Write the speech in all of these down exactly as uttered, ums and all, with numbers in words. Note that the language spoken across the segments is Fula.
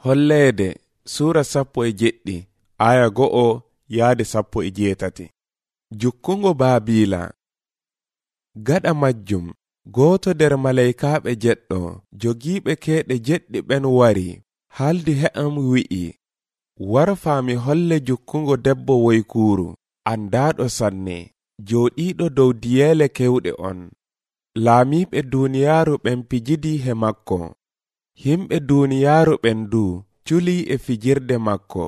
Holleede Suura sappo e jeɗɗi aya go'o yaade sappo e jeetati. Jukkungo Baabila. Gaɗa majjum gooto nder malaykaaɓe jeɗɗo jogiiɓe keeɗe jeɗɗi ɓen wari haaldi he'am wi'i, warfaa mi holle jukkungo debbo woykuuru andaaɗo sanne jooɗiiɗo dow diyeele kewɗe on. Laamiiɓe duuniyaaru ɓen pijidii he makko. Himɓe duuniyaaru ɓen du culii e fijirde makko.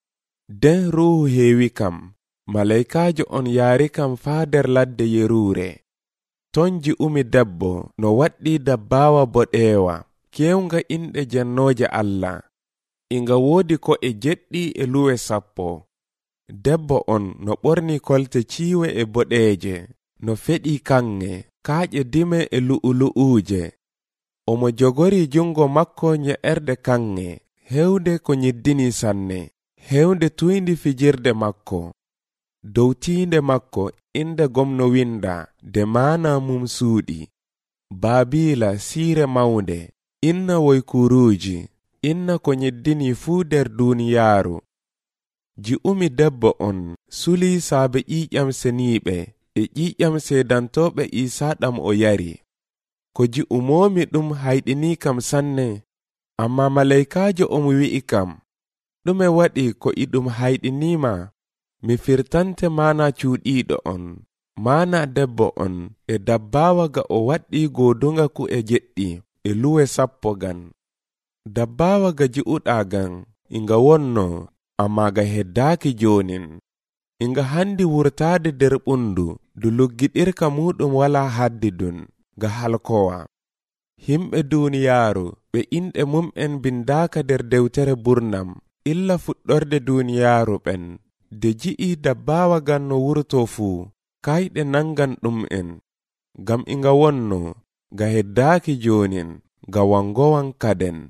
Den ruuhu heewi kam, malaykaajo on yaari kam faa nder ladde yeruure. Ton ji'umi debbo no waɗɗii dabbaawa boɗeewa kewnga inɗe jennooje Allah. Inga woodi ko'e jeɗɗi e luwe sappo. Debbo on no ɓorni kolte ciiwe e boɗeeje, no feɗii kanŋe, kaaƴe dime e lu'ulu'uuje. Omo jogori jungo makko nye'erde kanŋe, hewnde ko nyiddini sanne, hewnde tuyndi fijirde makko. Dow tiinde makko inde gomno winda de maana mum suuɗi. Baabila siire mawnde, inna woykuruuji, inna ko nyiddini fuu nder duuniyaaru. Ji'umi debbo on sulii saabe ƴiiƴam seniiɓe e ƴiiƴam seedantooɓe Iisaɗam o yari. Ko ji'umoomi ɗum hayɗinii kam sanne, amma malaykaajo on wi'i kam, ɗume waɗi ko iɗum hayɗiniima? Mi firtante maana cuuɗiiɗo on, maana debbo on e dabbaawa ga o waɗɗii goodunga ku e jeɗɗi e luwe sappo gan. Dabbaawa ga ji'uɗaa gan, inga wonno, amma ga heddaaki joonin. Inga handi wurtaade nder ɓundu, du luggiɗirka muɗum walaa haddi dun, ga halkowa. Himɓe duuniyaaru ɓe inɗe mum'en bindaaka nder dewtere burnam, illa fuɗɗorde duuniyaaru ɓen, de ji'i dabbaawa gan no wurto fuu, kayɗe nangan ɗum en. Gam inga wonno, ga heddaaki joonin, ga wangowan kaden.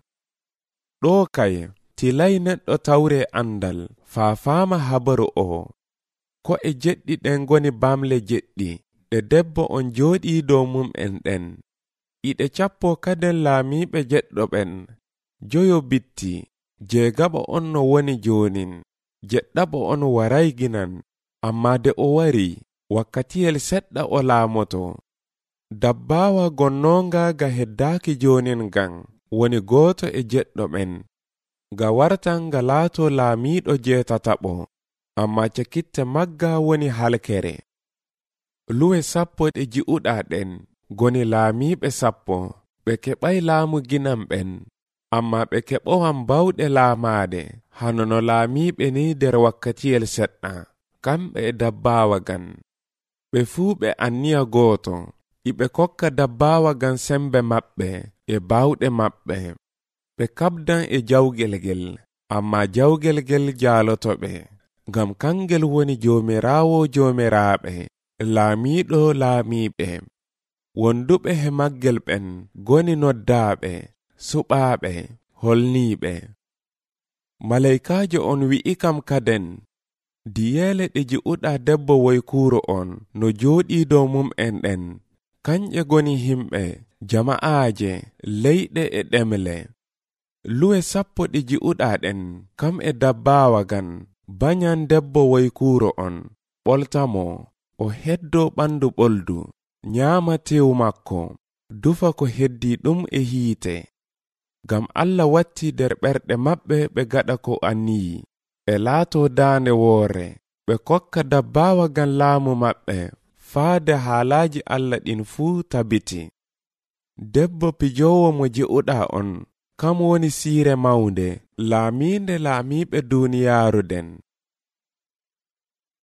Ɗo kay, tilay neɗɗo tawre andal, faafaama habaru o. Ko e jeɗɗi ɗen goni bamle jeɗɗi, ɗe debbo on jooɗii dow mum'en ɗen. Iɗe cappo kaden laamiiɓe jeɗɗo ɓen. Joyo bitti, jeegaɓo on no woni joonin. Jeɗɗaɓo on waray ginan, amma de o wari, wakkatiyel seɗɗa o laamoto. Dabbaawa gonnonga ga heddaaki joonin gan, woni gooto e jeɗɗo ɓen. Ga wartan ga laato laamiiɗo jeetataɓo, amma cakitte magga woni halkere. Luwe sappo ɗe ji'uɗaa ɗen, goni laamiiɓe sappo, ɓe keɓay laamu ginan ɓen, amma ɓe keɓowan bawɗe laamaade, hano no laamiiɓe ni nder wakkatiyel seɗɗa, kamɓe e dabbaawa gan. Ɓe fuu ɓe anniya gooto, iɓe kokka dabbaawa gan sembe maɓɓe e bawɗe maɓɓe. Ɓe kabdan e jawgel gel, amma jawgel gel jaaloto ɓe, ngam kangel woni joomiraawo joomiraaɓe, laamiiɗo laamiiɓe. Wonduɓe he maggel ɓen goni noddaaɓe, suɓaaɓe, holniiɓe. Malaykaajo on wi'i kam kaden, diyeele ɗe ji'uɗaa debbo woykuuro on no jooɗii dow mum'en ɗen, kanƴe goni himɓe, jama'aaje, leyɗe e ɗemle. Luwe sappo ɗi ji'uɗaa ɗen, kam e dabbaawa gan, banyan debbo woykuuro on, ɓoltamo, o heddo ɓandu ɓoldu, nyaama tew makko, dufa ko heddi ɗum e hiite. Gam Allah watti nder ɓerɗe maɓɓe ɓe gaɗa ko anniyi, e laato daande woore, ɓe kokka dabbaawa gan laamu maɓɓe, faade haalaaji Allah ɗin fuu tabiti. Debbo pijoowo mo ji'uɗaa on, kam woni siire mawnde, laamiinde laamiiɓe duuniyaaru den.